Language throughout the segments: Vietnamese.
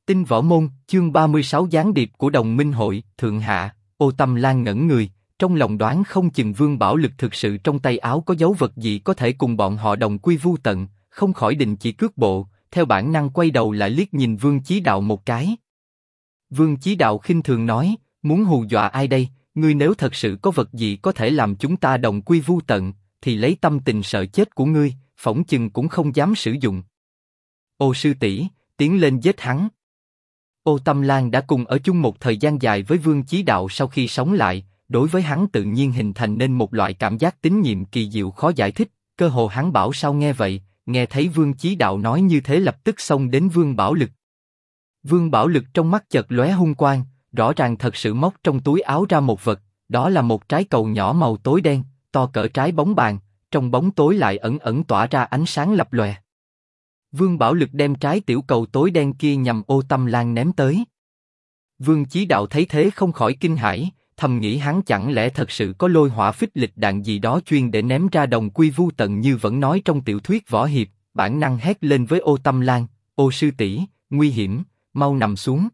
Tinh Võ Môn, chương 36 gián điệp của Đồng Minh Hội, Thượng Hạ. Ô Tâm Lan ngẩn người, trong lòng đoán không chừng Vương Bảo Lực thực sự trong tay áo có dấu vật gì có thể cùng bọn họ đồng quy vu tận, không khỏi đình chỉ cước bộ, theo bản năng quay đầu lại liếc nhìn Vương Chí Đạo một cái. Vương Chí Đạo khinh thường nói, muốn hù dọa ai đây? Ngươi nếu thật sự có vật gì có thể làm chúng ta đồng quy vu tận, thì lấy tâm tình sợ chết của ngươi, phỏng chừng cũng không dám sử dụng. Ô sư tỷ, tiến lên giết hắn. Ô Tâm Lan đã cùng ở chung một thời gian dài với Vương Chí Đạo, sau khi sống lại, đối với hắn tự nhiên hình thành nên một loại cảm giác tín nhiệm kỳ diệu khó giải thích. Cơ hồ hắn bảo sao nghe vậy, nghe thấy Vương Chí Đạo nói như thế lập tức xông đến Vương Bảo Lực. Vương Bảo Lực trong mắt chợt lóe hung quang, rõ ràng thật sự móc trong túi áo ra một vật, đó là một trái cầu nhỏ màu tối đen, to cỡ trái bóng bàn, trong bóng tối lại ẩn ẩn tỏa ra ánh sáng lập lòe. Vương Bảo Lực đem trái tiểu cầu tối đen kia nhằm Ô Tâm Lan ném tới. Vương Chí Đạo thấy thế không khỏi kinh hãi, thầm nghĩ hắn chẳng lẽ thật sự có lôi hỏa phích lịch đạn gì đó chuyên để ném ra đồng quy vu tận như vẫn nói trong tiểu thuyết võ hiệp. Bản năng hét lên với Ô Tâm Lan, ô sư tỷ, nguy hiểm, mau nằm xuống.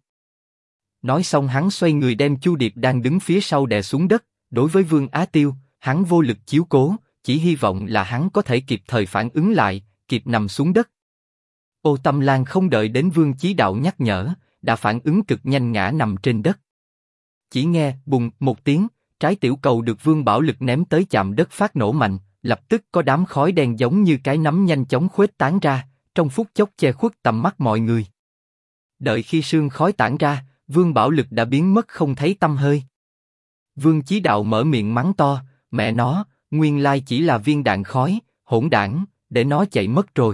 Nói xong hắn xoay người đem Chu Điệp đang đứng phía sau đè xuống đất. Đối với Vương Á Tiêu, hắn vô lực chiếu cố, chỉ hy vọng là hắn có thể kịp thời phản ứng lại, kịp nằm xuống đất. Ô Tâm Lan không đợi đến Vương Chí Đạo nhắc nhở, đã phản ứng cực nhanh ngã nằm trên đất. Chỉ nghe bùng một tiếng, trái tiểu cầu được Vương Bảo Lực ném tới chạm đất phát nổ mạnh, lập tức có đám khói đen giống như cái nấm nhanh chóng khuếch tán ra, trong phút chốc che khuất tầm mắt mọi người. Đợi khi sương khói tản ra, Vương Bảo Lực đã biến mất không thấy tăm hơi. Vương Chí Đạo mở miệng mắng to, mẹ nó, nguyên lai chỉ là viên đạn khói, hỗn đảng, để nó chạy mất rồi.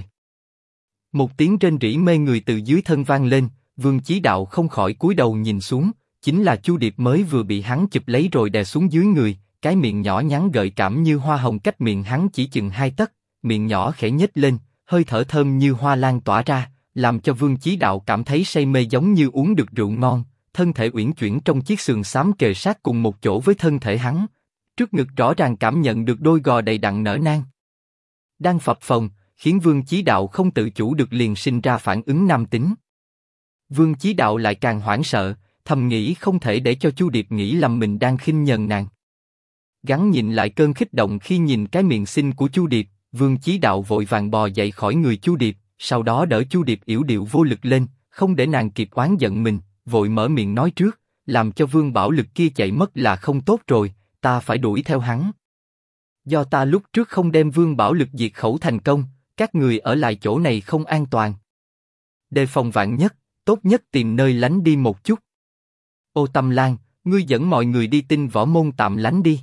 Một tiếng rên rỉ mê người từ dưới thân vang lên, Vương Chí Đạo không khỏi cúi đầu nhìn xuống, chính là Chu Điệp mới vừa bị hắn chụp lấy rồi đè xuống dưới người, cái miệng nhỏ nhắn gợi cảm như hoa hồng cách miệng hắn chỉ chừng 2 tấc, miệng nhỏ khẽ nhếch lên, hơi thở thơm như hoa lan tỏa ra, làm cho Vương Chí Đạo cảm thấy say mê giống như uống được rượu ngon, thân thể uyển chuyển trong chiếc sườn xám kề sát cùng một chỗ với thân thể hắn, trước ngực rõ ràng cảm nhận được đôi gò đầy đặn nở nang, đang phập phồng, khiến Vương Chí Đạo không tự chủ được liền sinh ra phản ứng nam tính. Vương Chí Đạo lại càng hoảng sợ, thầm nghĩ không thể để cho Chu Điệp nghĩ lầm mình đang khinh nhờn nàng. Gắng nhịn lại cơn kích động khi nhìn cái miệng xinh của Chu Điệp, Vương Chí Đạo vội vàng bò dậy khỏi người Chu Điệp, sau đó đỡ Chu Điệp yểu điệu vô lực lên, không để nàng kịp oán giận mình, vội mở miệng nói trước, làm cho Vương Bảo Lực kia chạy mất là không tốt rồi, ta phải đuổi theo hắn. Do ta lúc trước không đem Vương Bảo Lực diệt khẩu thành công, các người ở lại chỗ này không an toàn. Đề phòng vạn nhất, tốt nhất tìm nơi lánh đi một chút. Ô Tâm Lan, ngươi dẫn mọi người đi Tinh Võ Môn tạm lánh đi.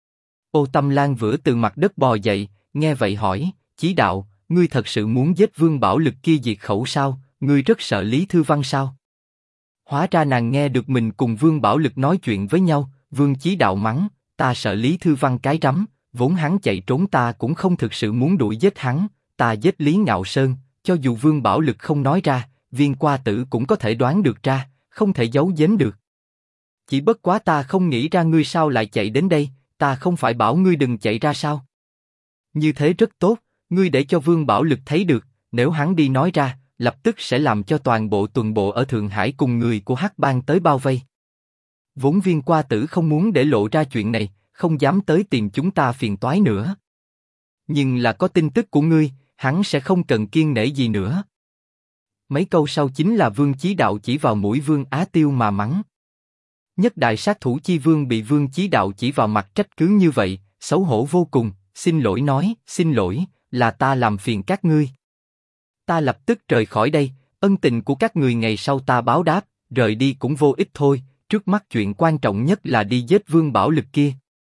Ô Tâm Lan vừa từ mặt đất bò dậy, nghe vậy hỏi, Chí Đạo, ngươi thật sự muốn giết Vương Bảo Lực kia diệt khẩu sao? Ngươi rất sợ Lý Thư Văn sao? Hóa ra nàng nghe được mình cùng Vương Bảo Lực nói chuyện với nhau. Vương Chí Đạo mắng, ta sợ Lý Thư Văn cái rắm, vốn hắn chạy trốn ta cũng không thực sự muốn đuổi giết hắn, ta giết Lý Ngạo Sơn, cho dù Vương Bảo Lực không nói ra, Viên Qua Tử cũng có thể đoán được ra, không thể giấu giếm được. Chỉ bất quá ta không nghĩ ra ngươi sao lại chạy đến đây, ta không phải bảo ngươi đừng chạy ra sao? Như thế rất tốt, ngươi để cho Vương Bảo Lực thấy được, nếu hắn đi nói ra, lập tức sẽ làm cho toàn bộ tuần bộ ở Thượng Hải cùng người của Hắc Bang tới bao vây. Vốn Viên Qua Tử không muốn để lộ ra chuyện này, không dám tới tìm chúng ta phiền toái nữa. Nhưng là có tin tức của ngươi, hắn sẽ không cần kiêng nể gì nữa. Mấy câu sau chính là Vương Chí Đạo chỉ vào mũi Vương Á Tiêu mà mắng. Nhất đại sát thủ chi vương bị Vương Chí Đạo chỉ vào mặt trách cứ như vậy, xấu hổ vô cùng, xin lỗi nói, xin lỗi, là ta làm phiền các ngươi. Ta lập tức rời khỏi đây, ân tình của các người ngày sau ta báo đáp, rời đi cũng vô ích thôi, trước mắt chuyện quan trọng nhất là đi giết Vương Bảo Lực kia.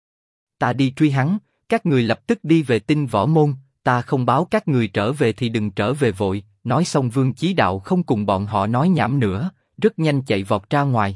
Ta đi truy hắn, các người lập tức đi về Tinh Võ Môn, ta không báo các người trở về thì đừng trở về vội. Nói xong Vương Chí Đạo không cùng bọn họ nói nhảm nữa, rất nhanh chạy vọt ra ngoài.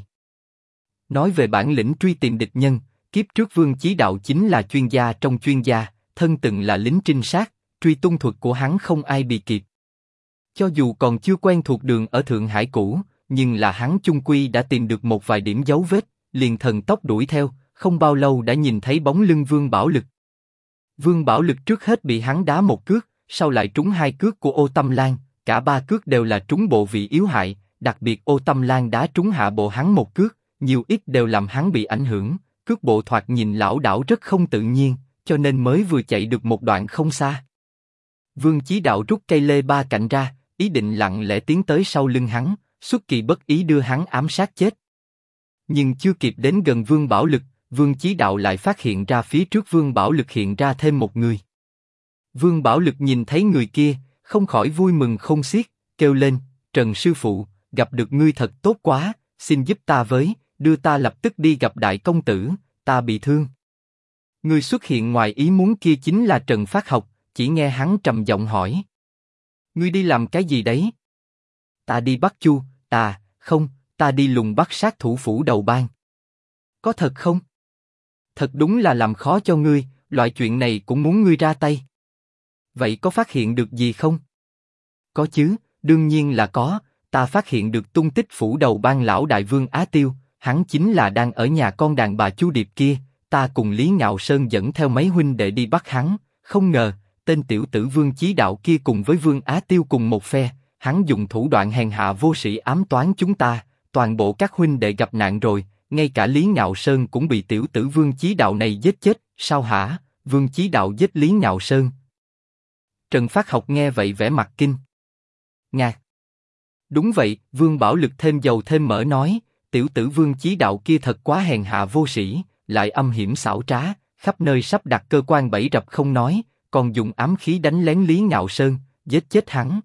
Nói về bản lĩnh truy tìm địch nhân, kiếp trước Vương Chí Đạo chính là chuyên gia trong chuyên gia, thân từng là lính trinh sát, truy tung thuật của hắn không ai bị kịp. Cho dù còn chưa quen thuộc đường ở Thượng Hải cũ, nhưng là hắn chung quy đã tìm được một vài điểm dấu vết, liền thần tốc đuổi theo, không bao lâu đã nhìn thấy bóng lưng Vương Bảo Lực. Vương Bảo Lực trước hết bị hắn đá một cước, sau lại trúng 2 cước của Ô Tâm Lan, cả 3 cước đều là trúng bộ vị yếu hại, đặc biệt Ô Tâm Lan đá trúng hạ bộ hắn một cước, nhiều ít đều làm hắn bị ảnh hưởng, cước bộ thoạt nhìn lảo đảo rất không tự nhiên, cho nên mới vừa chạy được một đoạn không xa. Vương Chí Đạo rút cây lê ba cạnh ra, ý định lặng lẽ tiến tới sau lưng hắn, xuất kỳ bất ý đưa hắn ám sát chết. Nhưng chưa kịp đến gần Vương Bảo Lực, Vương Chí Đạo lại phát hiện ra phía trước Vương Bảo Lực hiện ra thêm một người. Vương Bảo Lực nhìn thấy người kia, không khỏi vui mừng khôn xiết, kêu lên: Trần sư phụ, gặp được ngươi thật tốt quá, xin giúp ta với, đưa ta lập tức đi gặp đại công tử, ta bị thương. Người xuất hiện ngoài ý muốn kia chính là Trần Phát Học, chỉ nghe hắn trầm giọng hỏi: Ngươi đi làm cái gì đấy? Ta đi bắt Chu, không, ta đi lùng bắt sát thủ phủ đầu bang. Có thật không? Thật đúng là làm khó cho ngươi, loại chuyện này cũng muốn ngươi ra tay. Vậy có phát hiện được gì không? Có chứ, đương nhiên là có, ta phát hiện được tung tích phủ đầu bang lão đại Vương Á Tiêu, hắn chính là đang ở nhà con đàn bà Chu Điệp kia, ta cùng Lý Ngạo Sơn dẫn theo mấy huynh đệ đi bắt hắn, không ngờ, tên tiểu tử Vương Chí Đạo kia cùng với Vương Á Tiêu cùng một phe, hắn dùng thủ đoạn hèn hạ vô sĩ ám toán chúng ta, toàn bộ các huynh đệ gặp nạn rồi, ngay cả Lý Ngạo Sơn cũng bị tiểu tử Vương Chí Đạo này giết chết, sao hả? Vương Chí Đạo giết Lý Ngạo Sơn? Trần Phát Học nghe vậy vẻ mặt kinh ngạc. Đúng vậy, Vương Bảo Lực thêm dầu thêm mỡ nói, tiểu tử Vương Chí Đạo kia thật quá hèn hạ vô sĩ, lại âm hiểm xảo trá, khắp nơi sắp đặt cơ quan bẫy rập không nói, còn dùng ám khí đánh lén Lý Ngạo Sơn, giết chết hắn.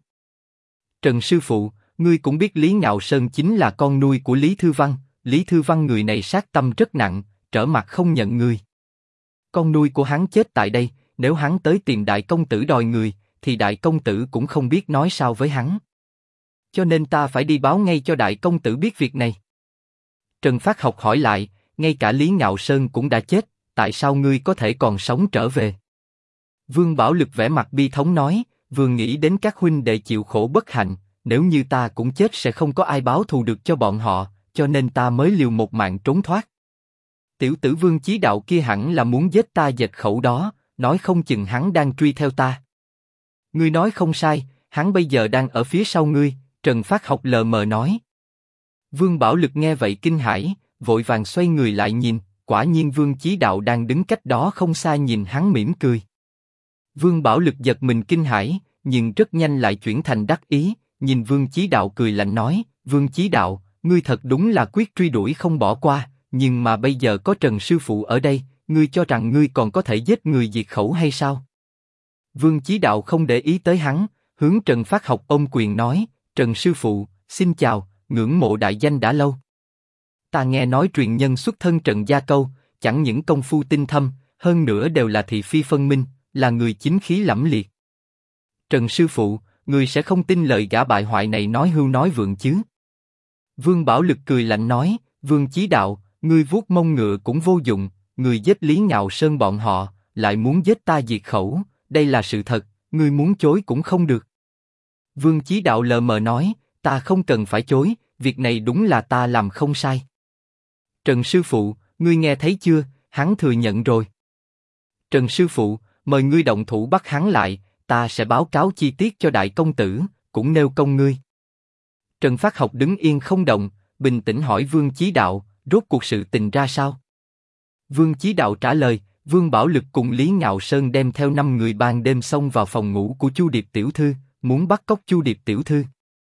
Trần sư phụ, ngươi cũng biết Lý Ngạo Sơn chính là con nuôi của Lý Thư Văn, Lý Thư Văn người này sát tâm rất nặng, trở mặt không nhận người. Con nuôi của hắn chết tại đây, nếu hắn tới tìm đại công tử đòi người, thì đại công tử cũng không biết nói sao với hắn. Cho nên ta phải đi báo ngay cho đại công tử biết việc này. Trần Phát Học hỏi lại, ngay cả Lý Ngạo Sơn cũng đã chết, tại sao ngươi có thể còn sống trở về? Vương Bảo Lực vẻ mặt bi thống nói, vừa nghĩ đến các huynh đệ chịu khổ bất hạnh, nếu như ta cũng chết sẽ không có ai báo thù được cho bọn họ, cho nên ta mới liều một mạng trốn thoát. Tiểu tử Vương Chí Đạo kia hẳn là muốn giết ta dệt khẩu đó, nói không chừng hắn đang truy theo ta. Ngươi nói không sai, hắn bây giờ đang ở phía sau ngươi, Trần Phát Học lờ mờ nói. Vương Bảo Lực nghe vậy kinh hãi, vội vàng xoay người lại nhìn, quả nhiên Vương Chí Đạo đang đứng cách đó không xa nhìn hắn mỉm cười. Vương Bảo Lực giật mình kinh hãi, nhưng rất nhanh lại chuyển thành đắc ý, nhìn Vương Chí Đạo cười lạnh nói, Vương Chí Đạo, ngươi thật đúng là quyết truy đuổi không bỏ qua, nhưng mà bây giờ có Trần sư phụ ở đây, ngươi cho rằng ngươi còn có thể giết người diệt khẩu hay sao? Vương Chí Đạo không để ý tới hắn, hướng Trần Phát Học ôm quyền nói, Trần sư phụ, xin chào, ngưỡng mộ đại danh đã lâu. Ta nghe nói truyền nhân xuất thân Trần Gia Câu, chẳng những công phu tinh thâm, hơn nữa đều là thị phi phân minh, là người chính khí lẫm liệt. Trần sư phụ, người sẽ không tin lời gã bại hoại này nói hưu nói vượng chứ? Vương Bảo Lực cười lạnh nói, Vương Chí Đạo, ngươi vuốt mông ngựa cũng vô dụng, người giết Lý Ngạo Sơn bọn họ, lại muốn giết ta diệt khẩu, đây là sự thật, ngươi muốn chối cũng không được. Vương Chí Đạo lờ mờ nói, ta không cần phải chối, việc này đúng là ta làm không sai. Trần sư phụ, ngươi nghe thấy chưa, hắn thừa nhận rồi. Trần sư phụ, mời ngươi động thủ bắt hắn lại, ta sẽ báo cáo chi tiết cho đại công tử, cũng nêu công ngươi. Trần Phát Học đứng yên không động, bình tĩnh hỏi Vương Chí Đạo, rốt cuộc sự tình ra sao? Vương Chí Đạo trả lời, Vương Bảo Lực cùng Lý Ngạo Sơn đem theo 5 người ban đêm xông vào phòng ngủ của Chu Điệp tiểu thư, muốn bắt cóc Chu Điệp tiểu thư.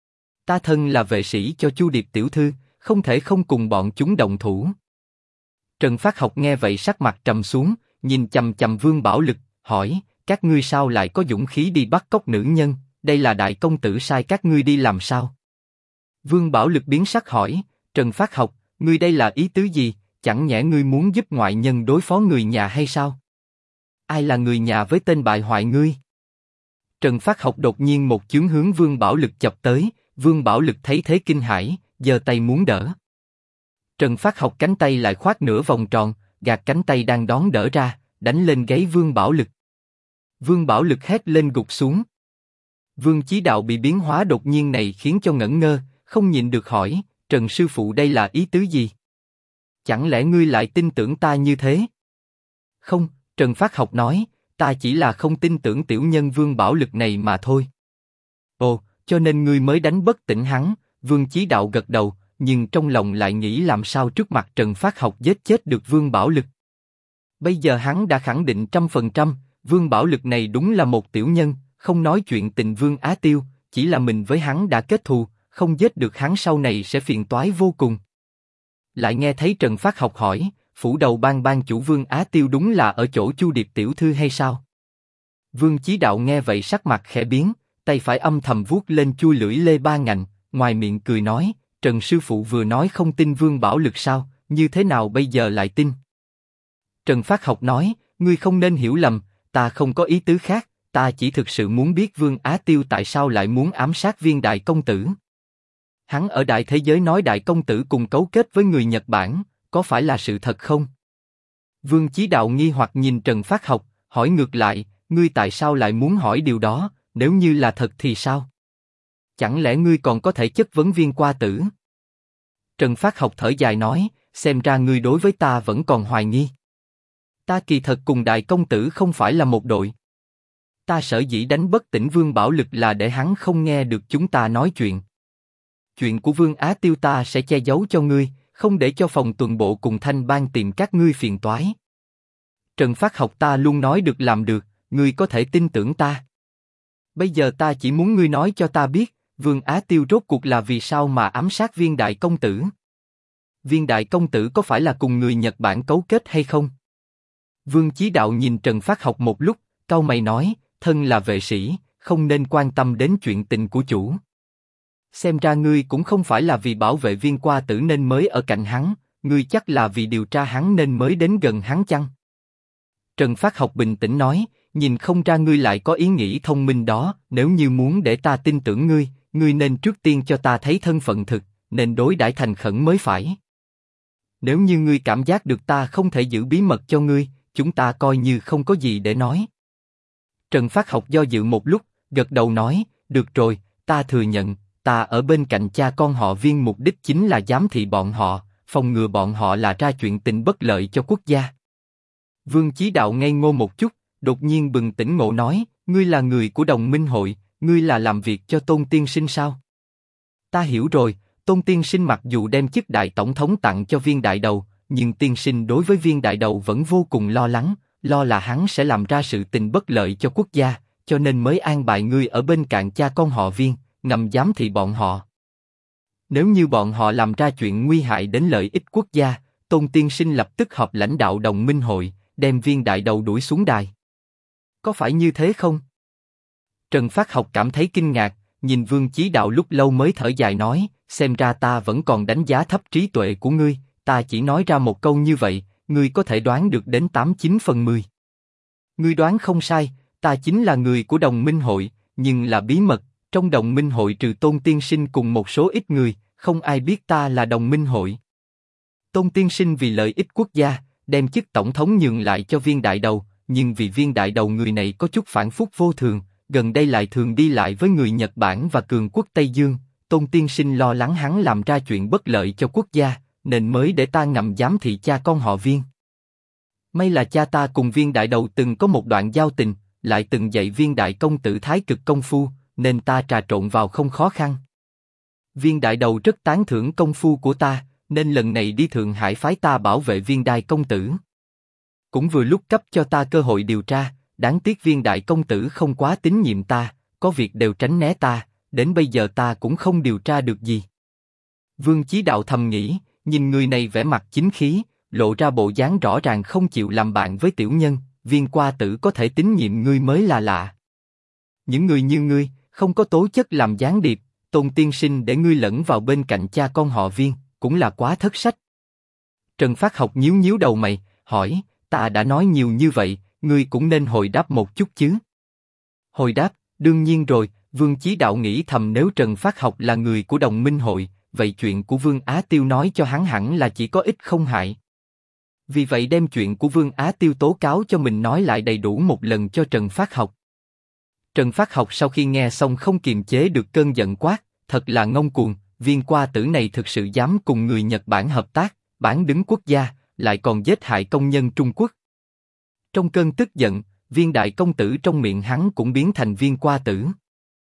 Ta thân là vệ sĩ cho Chu Điệp tiểu thư, không thể không cùng bọn chúng động thủ. Trần Phát Học nghe vậy sắc mặt trầm xuống, nhìn chằm chằm Vương Bảo Lực, hỏi, các ngươi sao lại có dũng khí đi bắt cóc nữ nhân? Đây là đại công tử sai các ngươi đi làm sao? Vương Bảo Lực biến sắc hỏi, Trần Phát Học, ngươi đây là ý tứ gì? Chẳng nhẽ ngươi muốn giúp ngoại nhân đối phó người nhà hay sao? Ai là người nhà với tên bại hoại ngươi? Trần Phát Học đột nhiên một chưởng hướng Vương Bảo Lực chập tới, Vương Bảo Lực thấy thế kinh hãi, giơ tay muốn đỡ. Trần Phát Học cánh tay lại khoát nửa vòng tròn, gạt cánh tay đang đón đỡ ra, đánh lên gáy Vương Bảo Lực. Vương Bảo Lực hét lên gục xuống. Vương Chí Đạo bị biến hóa đột nhiên này khiến cho ngẩn ngơ, không nhịn được hỏi, Trần sư phụ đây là ý tứ gì? Chẳng lẽ ngươi lại tin tưởng ta như thế? Không, Trần Phát Học nói, ta chỉ là không tin tưởng tiểu nhân Vương Bảo Lực này mà thôi. Ồ, cho nên ngươi mới đánh bất tỉnh hắn, Vương Chí Đạo gật đầu, nhưng trong lòng lại nghĩ làm sao trước mặt Trần Phát Học giết chết được Vương Bảo Lực. Bây giờ hắn đã khẳng định 100%, Vương Bảo Lực này đúng là một tiểu nhân, không nói chuyện tình Vương Á Tiêu, chỉ là mình với hắn đã kết thù, không giết được hắn sau này sẽ phiền toái vô cùng. Lại nghe thấy Trần Phát Học hỏi, phủ đầu ban chủ Vương Á Tiêu đúng là ở chỗ Chu Điệp tiểu thư hay sao? Vương Chí Đạo nghe vậy sắc mặt khẽ biến, tay phải âm thầm vuốt lên chui lưỡi Lê Ba Ngạnh, ngoài miệng cười nói, Trần sư phụ vừa nói không tin Vương Bảo Lực sao, như thế nào bây giờ lại tin? Trần Phát Học nói, ngươi không nên hiểu lầm, ta không có ý tứ khác, ta chỉ thực sự muốn biết Vương Á Tiêu tại sao lại muốn ám sát Viên đại công tử. Hắn ở đại thế giới nói đại công tử cùng cấu kết với người Nhật Bản, có phải là sự thật không? Vương Chí Đạo nghi hoặc nhìn Trần Phát Học, hỏi ngược lại, ngươi tại sao lại muốn hỏi điều đó, nếu như là thật thì sao? Chẳng lẽ ngươi còn có thể chất vấn Viên Qua Tử? Trần Phát Học thở dài nói, xem ra ngươi đối với ta vẫn còn hoài nghi. Ta kỳ thật cùng đại công tử không phải là một đội. Ta sở dĩ đánh bất tỉnh Vương Bảo Lực là để hắn không nghe được chúng ta nói chuyện. Chuyện của Vương Á Tiêu ta sẽ che giấu cho ngươi, không để cho phòng tuần bộ cùng Thanh Bang tìm các ngươi phiền toái. Trần Phát Học ta luôn nói được làm được, ngươi có thể tin tưởng ta. Bây giờ ta chỉ muốn ngươi nói cho ta biết, Vương Á Tiêu rốt cuộc là vì sao mà ám sát Viên đại công tử. Viên đại công tử có phải là cùng người Nhật Bản cấu kết hay không? Vương Chí Đạo nhìn Trần Phát Học một lúc, cau mày nói, thân là vệ sĩ, không nên quan tâm đến chuyện tình của chủ. Xem ra ngươi cũng không phải là vì bảo vệ Viên Qua Tử nên mới ở cạnh hắn, ngươi chắc là vì điều tra hắn nên mới đến gần hắn chăng? Trần Phát Học bình tĩnh nói, nhìn không ra ngươi lại có ý nghĩ thông minh đó, nếu như muốn để ta tin tưởng ngươi, ngươi nên trước tiên cho ta thấy thân phận thực, nên đối đãi thành khẩn mới phải. Nếu như ngươi cảm giác được ta không thể giữ bí mật cho ngươi, chúng ta coi như không có gì để nói. Trần Phát Học do dự một lúc, gật đầu nói, được rồi, ta thừa nhận, ta ở bên cạnh cha con họ Viên mục đích chính là giám thị bọn họ, phòng ngừa bọn họ là ra chuyện tình bất lợi cho quốc gia. Vương Chí Đạo ngây ngô một chút, đột nhiên bừng tỉnh ngộ nói, ngươi là người của Đồng Minh hội, ngươi là làm việc cho Tôn tiên sinh sao? Ta hiểu rồi, Tôn tiên sinh mặc dù đem chức đại tổng thống tặng cho Viên đại đầu, nhưng tiên sinh đối với Viên đại đầu vẫn vô cùng lo lắng, lo là hắn sẽ làm ra sự tình bất lợi cho quốc gia, cho nên mới an bài ngươi ở bên cạnh cha con họ Viên, ngầm giám thị bọn họ. Nếu như bọn họ làm ra chuyện nguy hại đến lợi ích quốc gia, Tôn tiên sinh lập tức họp lãnh đạo Đồng Minh hội, đem Viên đại đầu đuổi xuống đài. Có phải như thế không? Trần Phát Học cảm thấy kinh ngạc, nhìn Vương Chí Đạo lúc lâu mới thở dài nói, xem ra ta vẫn còn đánh giá thấp trí tuệ của ngươi, ta chỉ nói ra một câu như vậy, ngươi có thể đoán được đến 89/10. Ngươi đoán không sai, ta chính là người của Đồng Minh hội, nhưng là bí mật, trong Đồng Minh hội trừ Tôn tiên sinh cùng một số ít người, không ai biết ta là Đồng Minh hội. Tôn tiên sinh vì lợi ích quốc gia, đem chức tổng thống nhường lại cho Viên đại đầu, nhưng vì Viên đại đầu người này có chút phản phúc vô thường, gần đây lại thường đi lại với người Nhật Bản và cường quốc Tây Dương, Tôn tiên sinh lo lắng hắn làm ra chuyện bất lợi cho quốc gia, nên mới để ta ngầm giám thị cha con họ Viên. May là cha ta cùng Viên đại đầu từng có một đoạn giao tình, lại từng dạy Viên đại công tử thái cực công phu, nên ta trà trộn vào không khó khăn. Viên đại đầu rất tán thưởng công phu của ta, nên lần này đi Thượng Hải phái ta bảo vệ Viên đại công tử. Cũng vừa lúc cấp cho ta cơ hội điều tra, đáng tiếc Viên đại công tử không quá tín nhiệm ta, có việc đều tránh né ta, đến bây giờ ta cũng không điều tra được gì. Vương Chí Đạo thầm nghĩ, nhìn người này vẻ mặt chính khí, lộ ra bộ dáng rõ ràng không chịu làm bạn với tiểu nhân, Viên Qua Tử có thể tín nhiệm ngươi mới là lạ. Những người như ngươi, không có tố chất làm gián điệp, Tôn tiên sinh để ngươi lẫn vào bên cạnh cha con họ Viên, cũng là quá thất sách. Trần Phát Học nhíu nhíu đầu mày, hỏi, ta đã nói nhiều như vậy, ngươi cũng nên hồi đáp một chút chứ. Hồi đáp, đương nhiên rồi, Vương Chí Đạo nghĩ thầm nếu Trần Phát Học là người của Đồng Minh hội, vậy chuyện của Vương Á Tiêu nói cho hắn hẳn là chỉ có ích không hại. Vì vậy đem chuyện của Vương Á Tiêu tố cáo cho mình nói lại đầy đủ một lần cho Trần Phát Học. Trần Phát Học sau khi nghe xong không kiềm chế được cơn giận quát, thật là ngông cuồng, Viên Qua Tử này thực sự dám cùng người Nhật Bản hợp tác, bán đứng quốc gia, lại còn giết hại công nhân Trung Quốc. Trong cơn tức giận, Viên đại công tử trong miệng hắn cũng biến thành Viên Qua Tử.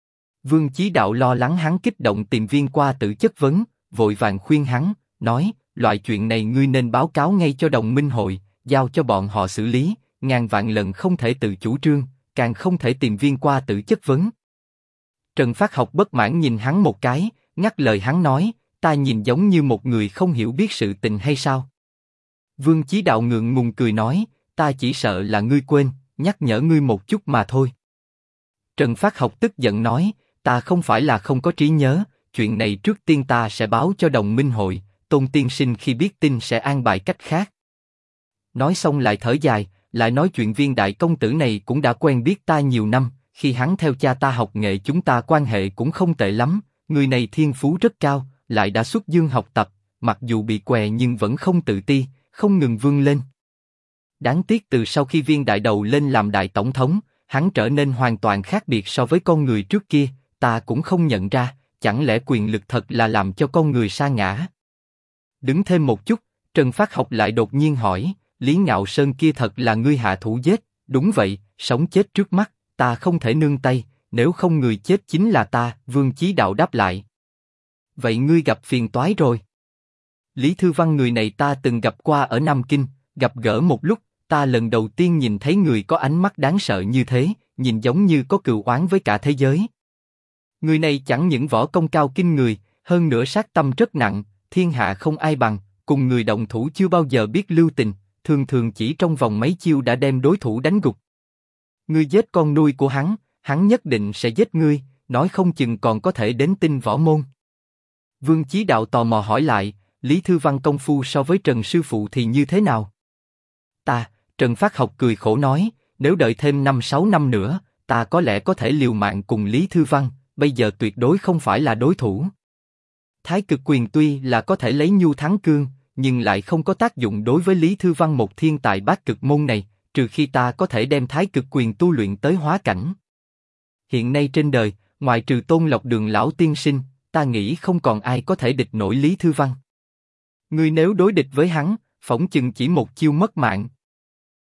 Vương Chí Đạo lo lắng hắn kích động tìm Viên Qua Tử chất vấn, vội vàng khuyên hắn, nói, loại chuyện này ngươi nên báo cáo ngay cho đồng minh hội, giao cho bọn họ xử lý, ngàn vạn lần không thể tự chủ trương, càng không thể tìm Viên Qua Tử chất vấn. Trần Phát Học bất mãn nhìn hắn một cái, ngắt lời hắn nói, ta nhìn giống như một người không hiểu biết sự tình hay sao? Vương Chí Đạo ngượng ngùng cười nói, ta chỉ sợ là ngươi quên, nhắc nhở ngươi một chút mà thôi. Trần Phát Học tức giận nói, ta không phải là không có trí nhớ, chuyện này trước tiên ta sẽ báo cho đồng minh hội, Tôn tiên sinh khi biết tin sẽ an bài cách khác. Nói xong lại thở dài, lại nói chuyện Viên đại công tử này cũng đã quen biết ta nhiều năm, khi hắn theo cha ta học nghệ chúng ta quan hệ cũng không tệ lắm, người này thiên phú rất cao, lại đã xuất dương học tập, mặc dù bị què nhưng vẫn không tự ti, không ngừng vươn lên. Đáng tiếc từ sau khi Viên đại đầu lên làm đại tổng thống, hắn trở nên hoàn toàn khác biệt so với con người trước kia, ta cũng không nhận ra, chẳng lẽ quyền lực thật là làm cho con người sa ngã? Đứng thêm một chút, Trần Phát Học lại đột nhiên hỏi, Lý Ngạo Sơn kia thật là ngươi hạ thủ giết? Đúng vậy, sống chết trước mắt, ta không thể nương tay, nếu không người chết chính là ta. Vương Chí Đạo đáp lại. Vậy ngươi gặp phiền toái rồi. Lý Thư Văn người này ta từng gặp qua ở Nam Kinh, gặp gỡ một lúc, ta lần đầu tiên nhìn thấy người có ánh mắt đáng sợ như thế, nhìn giống như có cừu oán với cả thế giới. Người này chẳng những võ công cao kinh người, hơn nữa sát tâm rất nặng, thiên hạ không ai bằng, cùng người động thủ chưa bao giờ biết lưu tình, thường thường chỉ trong vòng mấy chiêu đã đem đối thủ đánh gục. Ngươi giết con nuôi của hắn nhất định sẽ giết ngươi, nói không chừng còn có thể đến Tinh Võ Môn. Vương Chí Đạo tò mò hỏi lại, Lý Thư Văn công phu so với Trần sư phụ thì như thế nào? Trần Phát Học cười khổ nói, nếu đợi thêm 5-6 năm nữa, ta có lẽ có thể liều mạng cùng Lý Thư Văn, bây giờ tuyệt đối không phải là đối thủ. Thái Cực Quyền tuy là có thể lấy nhu thắng cương, nhưng lại không có tác dụng đối với Lý Thư Văn một thiên tài bát cực môn này, trừ khi ta có thể đem Thái Cực Quyền tu luyện tới hóa cảnh. Hiện nay trên đời, ngoài trừ Tôn Lộc Đường lão tiên sinh, ta nghĩ không còn ai có thể địch nổi Lý Thư Văn. Ngươi nếu đối địch với hắn, phỏng chừng chỉ một chiêu mất mạng.